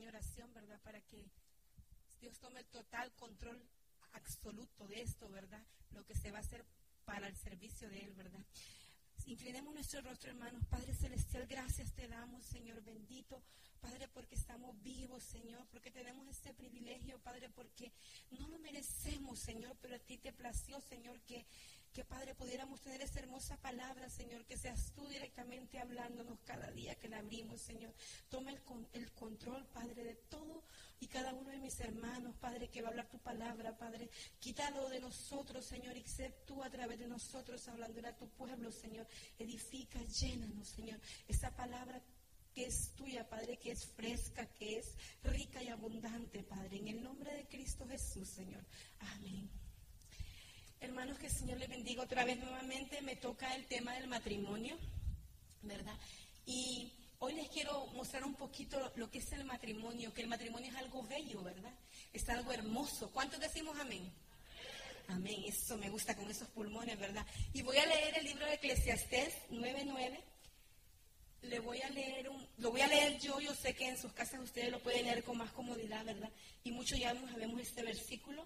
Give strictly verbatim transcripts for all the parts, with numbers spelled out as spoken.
pequeña oración, ¿verdad? Para que Dios tome el total control absoluto de esto, ¿verdad? Lo que se va a hacer para el servicio de Él, ¿verdad? Inclinemos nuestro rostro, hermanos. Padre Celestial, gracias te damos, Señor bendito. Padre, porque estamos vivos, Señor, porque tenemos este privilegio, Padre, porque no lo merecemos, Señor, pero a ti te plació, Señor, que, que Padre, pudiéramos tener esa hermosa palabra, Señor, que seas tú directamente hablándonos cada día que la abrimos, Señor. Toma el, el control, Padre, de todo y cada uno de mis hermanos, Padre, que va a hablar tu palabra, Padre. Quítalo de nosotros, Señor, y sé tú a través de nosotros hablando a tu pueblo, Señor. Edifica, llénanos, Señor, esa palabra que es tuya, Padre, que es fresca, que es rica y abundante, Padre, en el nombre de Cristo Jesús, Señor. Amén. Hermanos, que el Señor les bendiga otra vez nuevamente. Me toca el tema del matrimonio, ¿verdad? Y hoy les quiero mostrar un poquito lo que es el matrimonio, que el matrimonio es algo bello, ¿verdad? Es algo hermoso. ¿Cuántos decimos amén? Amén, eso me gusta con esos pulmones, ¿verdad? Y voy a leer el libro de Eclesiastés nueve nueve. Le voy a leer, un, lo voy a leer yo, yo sé que en sus casas ustedes lo pueden leer con más comodidad, ¿verdad? Y muchos ya no sabemos este versículo.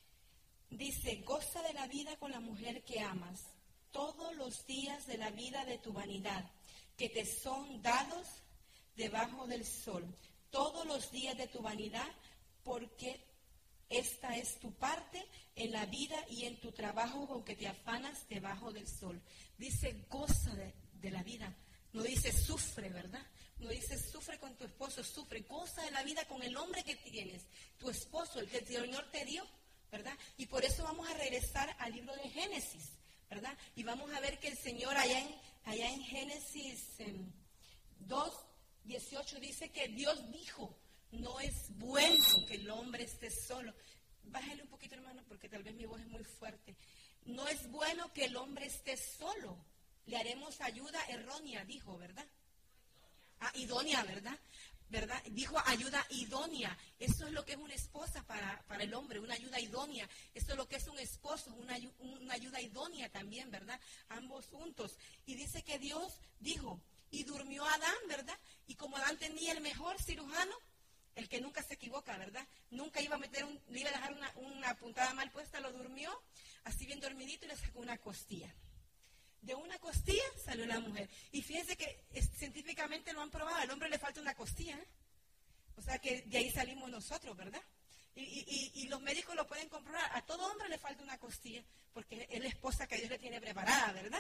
Dice, goza de la vida con la mujer que amas, todos los días de la vida de tu vanidad, que te son dados debajo del sol, todos los días de tu vanidad, porque esta es tu parte en la vida y en tu trabajo con que te afanas debajo del sol. Dice, goza de, de la vida. No dice sufre, ¿verdad? No dice sufre con tu esposo, sufre, goza de la vida con el hombre que tienes, tu esposo, el que el Señor te dio, ¿verdad? Y por eso vamos a regresar al libro de Génesis, ¿verdad? Y vamos a ver que el Señor allá en, allá en Génesis en dos dieciocho dice que Dios dijo, no es bueno que el hombre esté solo. Bájale un poquito, hermano, porque tal vez mi voz es muy fuerte. No es bueno que el hombre esté solo. Le haremos ayuda errónea, dijo, ¿verdad? Ah, idónea, ¿verdad? ¿Verdad? Dijo ayuda idónea. Eso es lo que es una esposa para, para el hombre, una ayuda idónea. Eso es lo que es un esposo, una, una ayuda idónea también, ¿verdad? Ambos juntos. Y dice que Dios dijo, y durmió Adán, ¿verdad? Y como Adán tenía el mejor cirujano, el que nunca se equivoca, ¿verdad? Nunca iba a meter, un, le iba a dejar una, una puntada mal puesta, lo durmió, así bien dormidito y le sacó una costilla. De una costilla salió la mujer. Y fíjense que es, científicamente lo han probado, al hombre le falta una costilla, ¿eh? O sea que de ahí salimos nosotros, ¿verdad? Y, y, y los médicos lo pueden comprobar, a todo hombre le falta una costilla, porque es la esposa que Dios le tiene preparada, ¿verdad?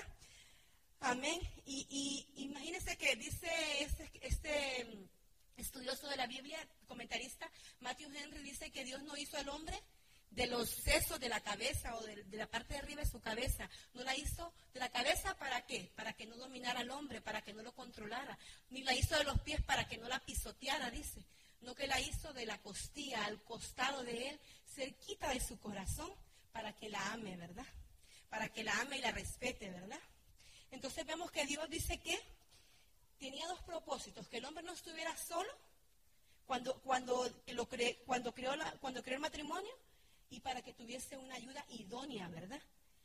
Amén. Y, y imagínense que dice este, este estudioso de la Biblia, comentarista, Matthew Henry, dice que Dios no hizo al hombre de los sesos de la cabeza o de, de la parte de arriba de su cabeza. No la hizo de la cabeza, ¿para qué? Para que no dominara al hombre, para que no lo controlara. Ni la hizo de los pies para que no la pisoteara, dice. No, que la hizo de la costilla, al costado de él, cerquita de su corazón, para que la ame, ¿verdad? Para que la ame y la respete, ¿verdad? Entonces vemos que Dios dice que tenía dos propósitos, que el hombre no estuviera solo cuando, cuando, lo cre, cuando, creó la, cuando creó el matrimonio, y para que tuviese una ayuda idónea, ¿verdad?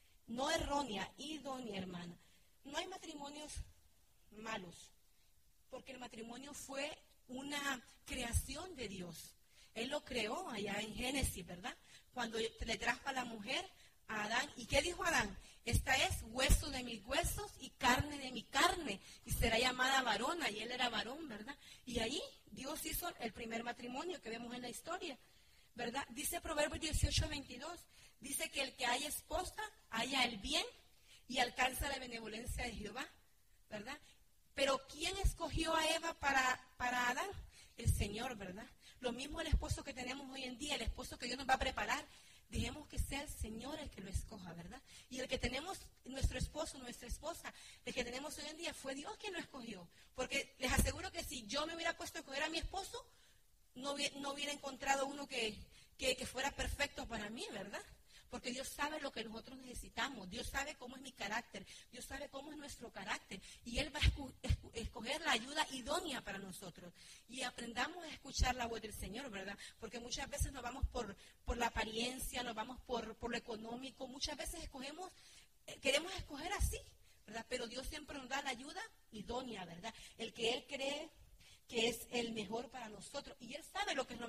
No errónea, idónea, hermana. No hay matrimonios malos, porque el matrimonio fue una creación de Dios. Él lo creó allá en Génesis, ¿verdad? Cuando le trajo a la mujer a Adán. ¿Y qué dijo Adán? Esta es hueso de mis huesos y carne de mi carne, y será llamada varona, y él era varón, ¿verdad? Y ahí Dios hizo el primer matrimonio que vemos en la historia, ¿verdad? Dice Proverbios dieciocho veintidós, dice que el que haya esposa, haya el bien y alcanza la benevolencia de Jehová, ¿verdad? Pero ¿quién escogió a Eva para, para Adán? El Señor, ¿verdad? Lo mismo el esposo que tenemos hoy en día, el esposo que Dios nos va a preparar. Dejemos que sea el Señor el que lo escoja, ¿verdad? Y el que tenemos, nuestro esposo, nuestra esposa, el que tenemos hoy en día, fue Dios quien lo escogió. Porque les aseguro que si yo me hubiera puesto a escoger a mi esposo, no hubiera, no hubiera encontrado uno que, que, que fuera perfecto para mí, ¿verdad? Porque Dios sabe lo que nosotros necesitamos. Dios sabe cómo es mi carácter. Dios sabe cómo es nuestro carácter. Y Él va a esco- esco- escoger la ayuda idónea para nosotros. Y aprendamos a escuchar la voz del Señor, ¿verdad? Porque muchas veces nos vamos por, por la apariencia, nos vamos por, por lo económico. Muchas veces escogemos, eh, queremos escoger así, ¿verdad? Pero Dios siempre nos da la ayuda idónea, ¿verdad? El que Él cree que es el mejor para nosotros. Y Él sabe lo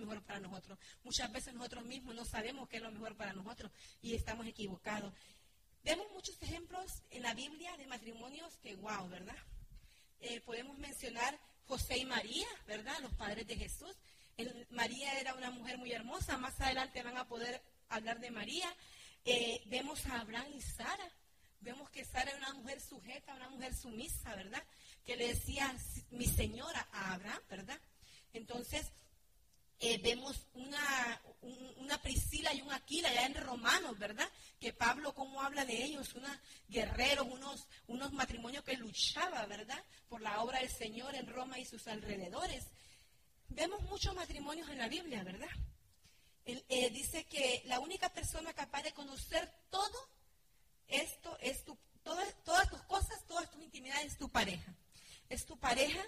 mejor para nosotros. Muchas veces nosotros mismos no sabemos qué es lo mejor para nosotros y estamos equivocados. Vemos muchos ejemplos en la Biblia de matrimonios que, wow, ¿verdad? Eh, podemos mencionar José y María, ¿verdad? Los padres de Jesús. El, María era una mujer muy hermosa. Más adelante van a poder hablar de María. Eh, vemos a Abraham y Sara. Vemos que Sara era una mujer sujeta, una mujer sumisa, ¿verdad? Que le decía mi señora a Abraham, ¿verdad? Entonces, eh, vemos una, un, una Priscila y un Aquila ya en Romanos, ¿verdad? Que Pablo, cómo habla de ellos, unos guerreros, unos, unos matrimonios que luchaban, ¿verdad? Por la obra del Señor en Roma y sus alrededores. Vemos muchos matrimonios en la Biblia, ¿verdad? Él, eh, dice que la única persona capaz de conocer todo esto es tu, todas, todas tus cosas, todas tus intimidades, es tu pareja. Es tu pareja.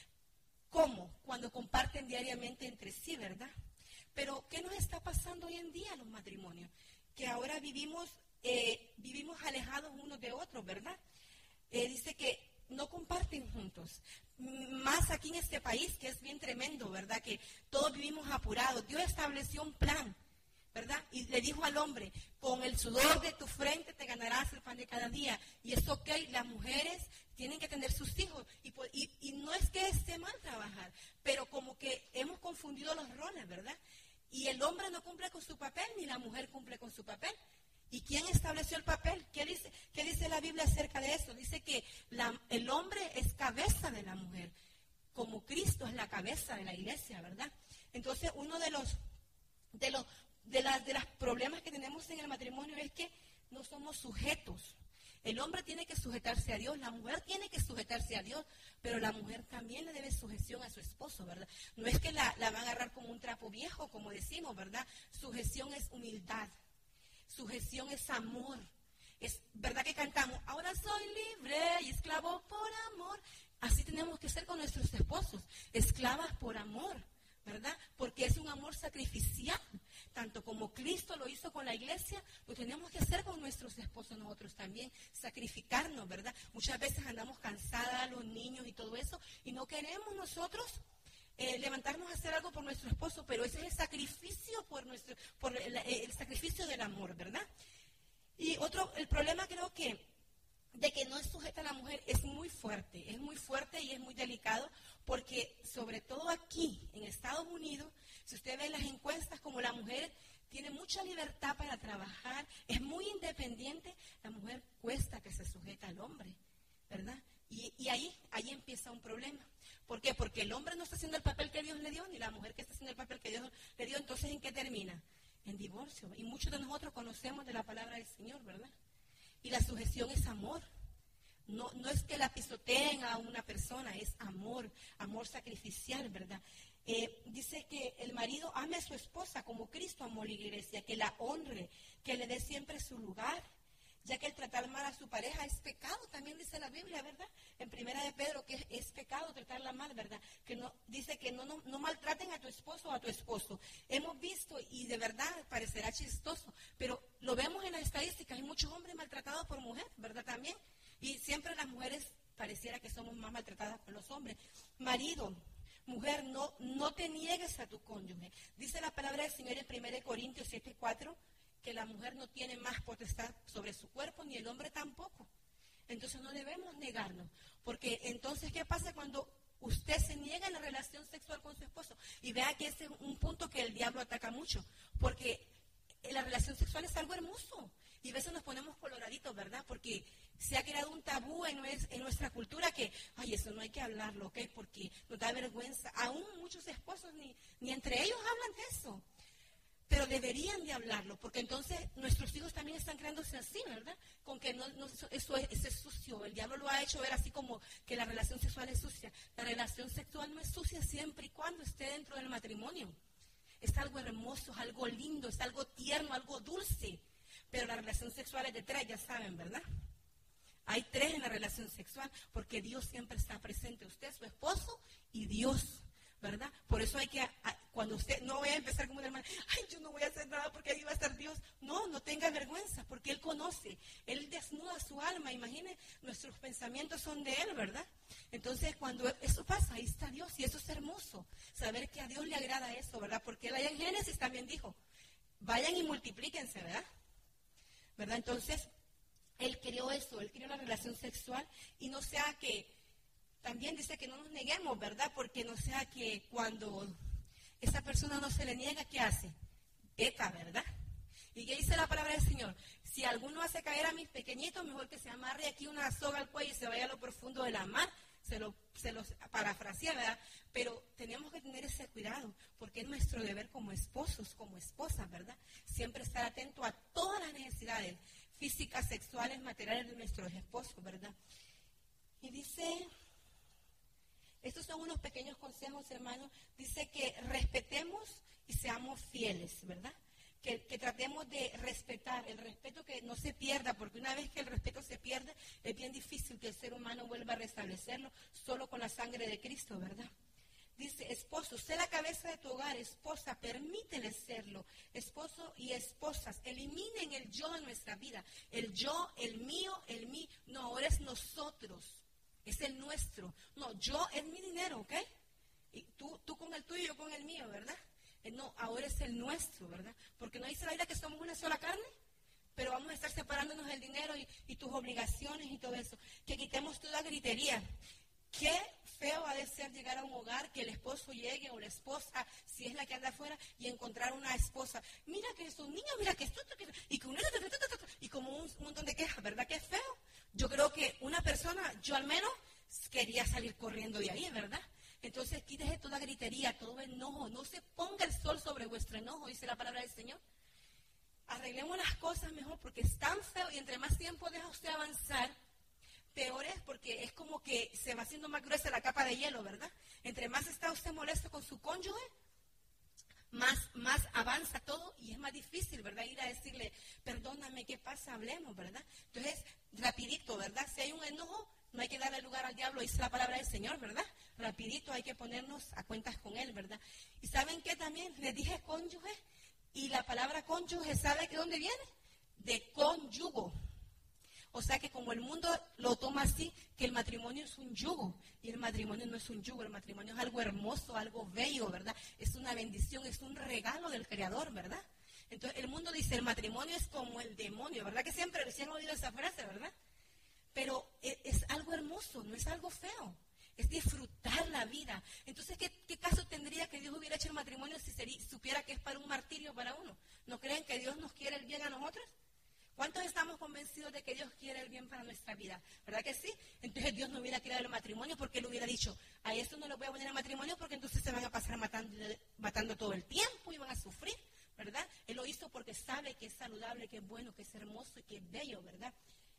¿Cómo? Cuando comparten diariamente entre sí, ¿verdad? Pero, ¿qué nos está pasando hoy en día a los matrimonios? Que ahora vivimos, eh, vivimos alejados unos de otros, ¿verdad? Eh, dice que no comparten juntos. Más aquí en este país, que es bien tremendo, ¿verdad? Que todos vivimos apurados. Dios estableció un plan, ¿verdad? Y le dijo al hombre, con el sudor de tu frente te ganarás el pan de cada día. Y es ok, las mujeres tienen que tener sus hijos. Y, y, y no es que esté mal trabajar, pero como que hemos confundido los roles, ¿verdad? Y el hombre no cumple con su papel, ni la mujer cumple con su papel. ¿Y quién estableció el papel? ¿Qué dice, qué dice la Biblia acerca de eso? Dice que la, el hombre es cabeza de la mujer, como Cristo es la cabeza de la iglesia, ¿verdad? Entonces, uno de los, de los, de las, de los problemas que tenemos en el matrimonio es que no somos sujetos. El hombre tiene que sujetarse a Dios, la mujer tiene que sujetarse a Dios, pero la mujer también le debe sujeción a su esposo, ¿verdad? No es que la, la va a agarrar como un trapo viejo, como decimos, ¿verdad? Sujeción es humildad, sujeción es amor. Es verdad que cantamos, ahora soy libre y esclavo por amor. Así tenemos que ser con nuestros esposos, esclavas por amor, ¿verdad? Porque es un amor sacrificial. Tanto como Cristo lo hizo con la iglesia, lo tenemos que hacer con nuestros esposos nosotros también, sacrificarnos, ¿verdad? Muchas veces andamos cansadas, los niños y todo eso, y no queremos nosotros eh, levantarnos a hacer algo por nuestro esposo, pero ese es el sacrificio por nuestro, por el, el sacrificio del amor, ¿verdad? Y otro, el problema creo que de que no es sujeta a la mujer es muy fuerte, es muy fuerte y es muy delicado, porque sobre todo aquí, en Estados Unidos, si usted ve las encuestas, como la mujer tiene mucha libertad para trabajar, es muy independiente, la mujer cuesta que se sujeta al hombre, ¿verdad? Y, y ahí, ahí empieza un problema. ¿Por qué? Porque el hombre no está haciendo el papel que Dios le dio, ni la mujer que está haciendo el papel que Dios le dio. Entonces, ¿en qué termina? En divorcio. Y muchos de nosotros conocemos de la palabra del Señor, ¿verdad? Y la sujeción es amor. No, no es que la pisoteen a una persona, es amor, amor sacrificial, ¿verdad? Eh, dice que el marido ame a su esposa como Cristo amó a la iglesia, que la honre, que le dé siempre su lugar, ya que el tratar mal a su pareja es pecado, también dice la Biblia, ¿verdad? En primera de Pedro que es, es pecado tratarla mal, ¿verdad? Que no, dice que no, no, no maltraten a tu esposo o a tu esposo. Hemos visto, y de verdad parecerá chistoso, pero lo vemos en las estadísticas, hay muchos hombres maltratados por mujeres, ¿verdad? También, y siempre las mujeres pareciera que somos más maltratadas por los hombres. Marido, mujer, no, no te niegues a tu cónyuge. Dice la palabra del Señor en primera de Corintios siete cuatro, que la mujer no tiene más potestad sobre su cuerpo, ni el hombre tampoco. Entonces no debemos negarnos, porque entonces, ¿qué pasa cuando usted se niega en la relación sexual con su esposo? Y vea que ese es un punto que el diablo ataca mucho, porque la relación sexual es algo hermoso, y a veces nos ponemos coloraditos, ¿verdad? Porque se ha creado un tabú en, en nuestra cultura que, ay, eso no hay que hablarlo, ¿ok? Porque nos da vergüenza. Aún muchos esposos ni, ni entre ellos hablan de eso. Pero deberían de hablarlo, porque entonces nuestros hijos también están creándose así, ¿verdad? Con que no, no, eso, es, eso es sucio. El diablo lo ha hecho ver así como que la relación sexual es sucia. La relación sexual no es sucia siempre y cuando esté dentro del matrimonio. Es algo hermoso, es algo lindo, es algo tierno, algo dulce. Pero la relación sexual es de tres, ya saben, ¿verdad? Hay tres en la relación sexual, porque Dios siempre está presente. Usted, su esposo y Dios, ¿verdad? Por eso hay que, Cuando usted no vaya a empezar como una hermana, ay, yo no voy a hacer nada porque ahí va a estar Dios. No, no tenga vergüenza, porque Él conoce. Él desnuda su alma. Imagine, nuestros pensamientos son de Él, ¿verdad? Entonces, cuando eso pasa, ahí está Dios. Y eso es hermoso, saber que a Dios le agrada eso, ¿verdad? Porque Él allá en Génesis también dijo, vayan y multiplíquense, ¿verdad? ¿Verdad? Entonces, Él creó eso, Él creó la relación sexual, y no sea que, también dice que no nos neguemos, ¿verdad? Porque no sea que cuando esa persona no se le niega, ¿qué hace? Peca, ¿verdad? ¿Y qué dice la palabra del Señor? Si alguno hace caer a mis pequeñitos, mejor que se amarre aquí una soga al cuello y se vaya a lo profundo de la mar. Se lo, se los parafrasea, ¿verdad? Pero tenemos que tener ese cuidado, porque es nuestro deber como esposos, como esposas, ¿verdad? Siempre estar atento a todas las necesidades físicas, sexuales, materiales de nuestros esposos, ¿verdad? Y dice, estos son unos pequeños consejos, hermanos, dice que respetemos y seamos fieles, ¿verdad? Que, que tratemos de respetar, el respeto que no se pierda, porque una vez que el respeto se pierde, es bien difícil que el ser humano vuelva a restablecerlo solo con la sangre de Cristo, ¿verdad? Dice, esposo, sé la cabeza de tu hogar, esposa, permítele serlo. Esposo y esposas, eliminen el yo de nuestra vida. El yo, el mío, el mí. No, ahora es nosotros, es el nuestro. No, yo es mi dinero, ¿ok? Y tú, tú con el tuyo y yo con el mío, ¿verdad? No, ahora es el nuestro, ¿verdad? Porque no dice la Biblia que somos una sola carne, pero vamos a estar separándonos del dinero y, y tus obligaciones y todo eso. Que quitemos toda gritería. Qué feo ha de ser llegar a un hogar, que el esposo llegue o la esposa, si es la que anda afuera, y encontrar una esposa. Mira que es un niño, mira que esto, que, y, con, y como un montón de quejas, ¿verdad? Que es feo. Yo creo que una persona, yo al menos, quería salir corriendo de ahí, ¿verdad? Entonces, quítese toda gritería, todo enojo. No se ponga el sol sobre vuestro enojo, dice la palabra del Señor. Arreglemos las cosas mejor, porque es tan feo, y entre más tiempo deja usted avanzar, peor es, porque es como que se va haciendo más gruesa la capa de hielo, ¿verdad? Entre más está usted molesto con su cónyuge, más, más avanza todo, y es más difícil, ¿verdad? Ir a decirle, perdóname, ¿qué pasa? Hablemos, ¿verdad? Entonces, rapidito, ¿verdad? Si hay un enojo, no hay que darle lugar al diablo, dice la palabra del Señor, ¿verdad? Rapidito hay que ponernos a cuentas con Él, ¿verdad? Y ¿saben qué también? Les dije cónyuge, y la palabra cónyuge, ¿sabe de dónde viene? De cónyugo. O sea que como el mundo lo toma así, que el matrimonio es un yugo, y el matrimonio no es un yugo, el matrimonio es algo hermoso, algo bello, ¿verdad? Es una bendición, es un regalo del Creador, ¿verdad? Entonces el mundo dice, el matrimonio es como el demonio, ¿verdad? Que siempre recién han oído esa frase, ¿verdad? Pero es, es algo hermoso, no es algo feo. Es disfrutar la vida. Entonces, ¿qué, qué caso tendría que Dios hubiera hecho el matrimonio si sería, supiera que es para un martirio para uno? ¿No creen que Dios nos quiere el bien a nosotros? ¿Cuántos estamos convencidos de que Dios quiere el bien para nuestra vida? ¿Verdad que sí? Entonces Dios no hubiera creado el matrimonio porque Él hubiera dicho, a esto no lo voy a poner en matrimonio porque entonces se van a pasar matando, matando todo el tiempo y van a sufrir, ¿verdad? Él lo hizo porque sabe que es saludable, que es bueno, que es hermoso y que es bello, ¿verdad?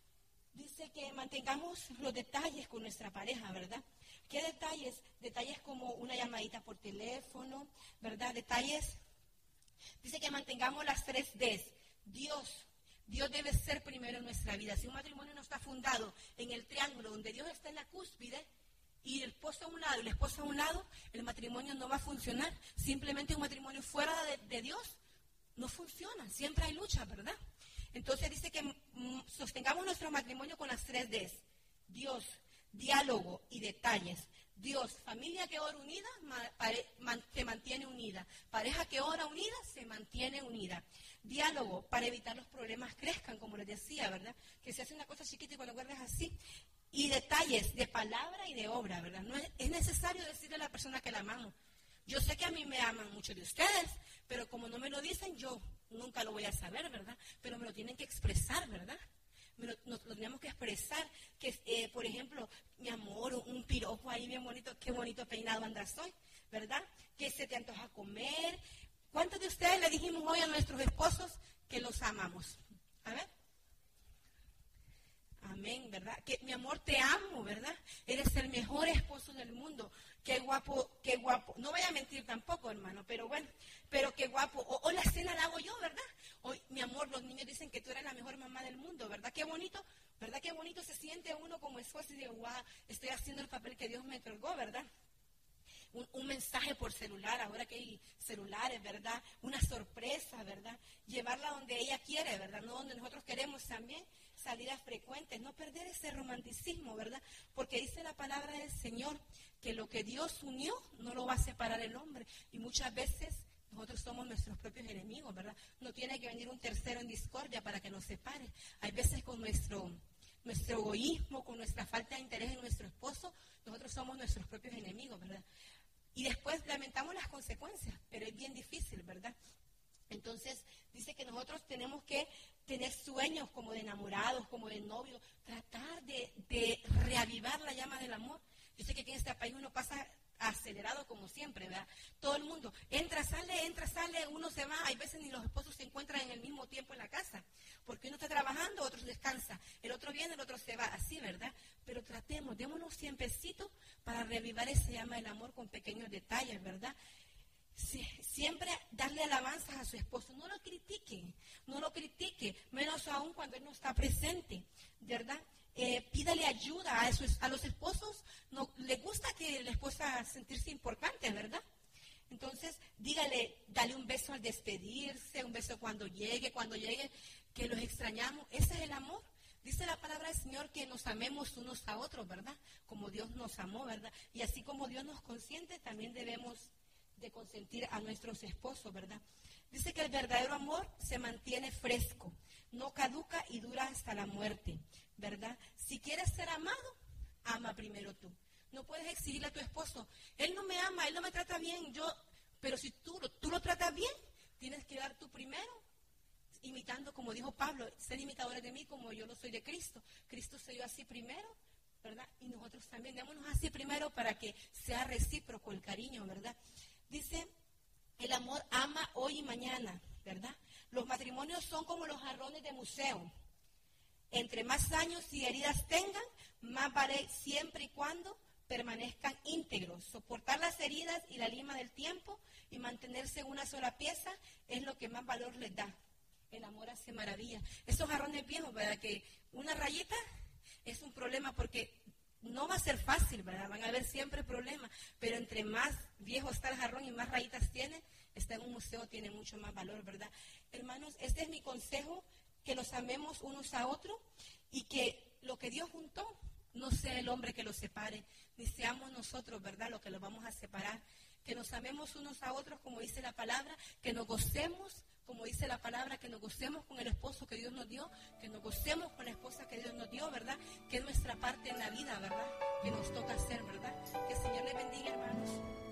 Dice que mantengamos los detalles con nuestra pareja, ¿verdad? ¿Qué detalles? Detalles como una llamadita por teléfono, ¿verdad? Detalles. Dice que mantengamos las tres Ds. Dios. Dios debe ser primero en nuestra vida. Si un matrimonio no está fundado en el triángulo donde Dios está en la cúspide y el esposo a un lado y la esposa a un lado, el matrimonio no va a funcionar. Simplemente un matrimonio fuera de, de Dios no funciona. Siempre hay lucha, ¿verdad? Entonces dice que mm, sostengamos nuestro matrimonio con las tres Ds. Dios, diálogo y detalles. Dios, familia que ora unida, ma, pare, man, se mantiene unida. Pareja que ora unida, se mantiene unida. Diálogo, para evitar los problemas crezcan, como les decía, ¿verdad? Que se hace una cosa chiquita y cuando guardas así. Y detalles de palabra y de obra, ¿verdad? No es, es necesario decirle a la persona que la amamos. Yo sé que a mí me aman muchos de ustedes, pero como no me lo dicen, yo nunca lo voy a saber, ¿verdad? Pero me lo tienen que expresar, ¿verdad? Me lo, nos lo tenemos que expresar, que eh, por ejemplo, mi amor, un, un piropo ahí bien bonito, qué bonito peinado andas hoy, ¿verdad? Que se te antoja comer. ¿Cuántos de ustedes le dijimos hoy a nuestros esposos que los amamos? A ver. Amén, ¿verdad? Que mi amor, te amo, ¿verdad? Eres el mejor esposo del mundo. Qué guapo, qué guapo. No voy a mentir tampoco, hermano, pero bueno, pero qué guapo. O, o la cena la hago yo, ¿verdad? Hoy, mi amor, los niños dicen que tú eres la mejor mamá del mundo, ¿verdad? Qué bonito, ¿verdad? Qué bonito se siente uno como esposo y dice, wow, estoy haciendo el papel que Dios me otorgó, ¿verdad? Un, un mensaje por celular, ahora que hay celulares ¿verdad? Una sorpresa, ¿verdad? Llevarla donde ella quiere, ¿verdad? No donde nosotros queremos también, salidas frecuentes, no perder ese romanticismo, ¿verdad? Porque dice la palabra del Señor que lo que Dios unió no lo va a separar el hombre. Y muchas veces nosotros somos nuestros propios enemigos, ¿verdad? No tiene que venir un tercero en discordia para que nos separe. Hay veces con nuestro, nuestro egoísmo, con nuestra falta de interés en nuestro esposo, nosotros somos nuestros propios enemigos, ¿verdad? Y después lamentamos las consecuencias, pero es bien difícil, ¿verdad? Entonces, dice que nosotros tenemos que tener sueños como de enamorados, como de novios, tratar de, de reavivar la llama del amor. Yo sé que aquí en este país uno pasa acelerado como siempre, ¿verdad? Todo el mundo entra, sale, entra, sale, uno se va. Hay veces ni los esposos se encuentran en el mismo tiempo en la casa, porque uno está trabajando, otro descansa, el otro viene, el otro se va, así, ¿verdad? Pero tratemos, démonos siemprecitos para reavivar esa llama del amor con pequeños detalles, ¿verdad? Sí, siempre darle alabanzas a su esposo, no lo critiquen, no lo critique, menos aún cuando él no está presente, ¿verdad? Eh, pídale ayuda a, esos, a los esposos, no, le gusta que la esposa sentirse importante, ¿verdad? Entonces, dígale, dale un beso al despedirse, un beso cuando llegue, cuando llegue, que los extrañamos, ese es el amor. Dice la palabra del Señor que nos amemos unos a otros, ¿verdad? Como Dios nos amó, ¿verdad? Y así como Dios nos consiente, también debemos de consentir a nuestros esposos, ¿verdad? Dice que el verdadero amor se mantiene fresco, no caduca y dura hasta la muerte, ¿verdad? Si quieres ser amado, ama primero tú. No puedes exigirle a tu esposo, él no me ama, él no me trata bien, yo, pero si tú, tú lo tratas bien, tienes que dar tú primero, imitando, como dijo Pablo, ser imitadores de mí como yo lo soy de Cristo. Cristo se dio así primero, ¿verdad? Y nosotros también démonos así primero para que sea recíproco el cariño, ¿verdad? Dice, el amor ama hoy y mañana, ¿verdad? Los matrimonios son como los jarrones de museo. Entre más años y heridas tengan, más vale siempre y cuando permanezcan íntegros. Soportar las heridas y la lima del tiempo y mantenerse en una sola pieza es lo que más valor les da. El amor hace maravilla. Esos jarrones viejos, ¿verdad? Que una rayita es un problema porque no va a ser fácil, ¿verdad? Van a haber siempre problemas, pero entre más viejo está el jarrón y más rayitas tiene, está en un museo, tiene mucho más valor, ¿verdad? Hermanos, este es mi consejo, que nos amemos unos a otros y que lo que Dios juntó no sea el hombre que los separe, ni seamos nosotros, ¿verdad?, lo que los vamos a separar. Que nos amemos unos a otros, como dice la palabra, que nos gocemos, como dice la palabra, que nos gocemos con el esposo que Dios nos dio, que nos gocemos con la esposa que Dios nos dio, ¿verdad? Que es nuestra parte en la vida, ¿verdad? Que nos toca hacer, ¿verdad? Que el Señor les bendiga, hermanos.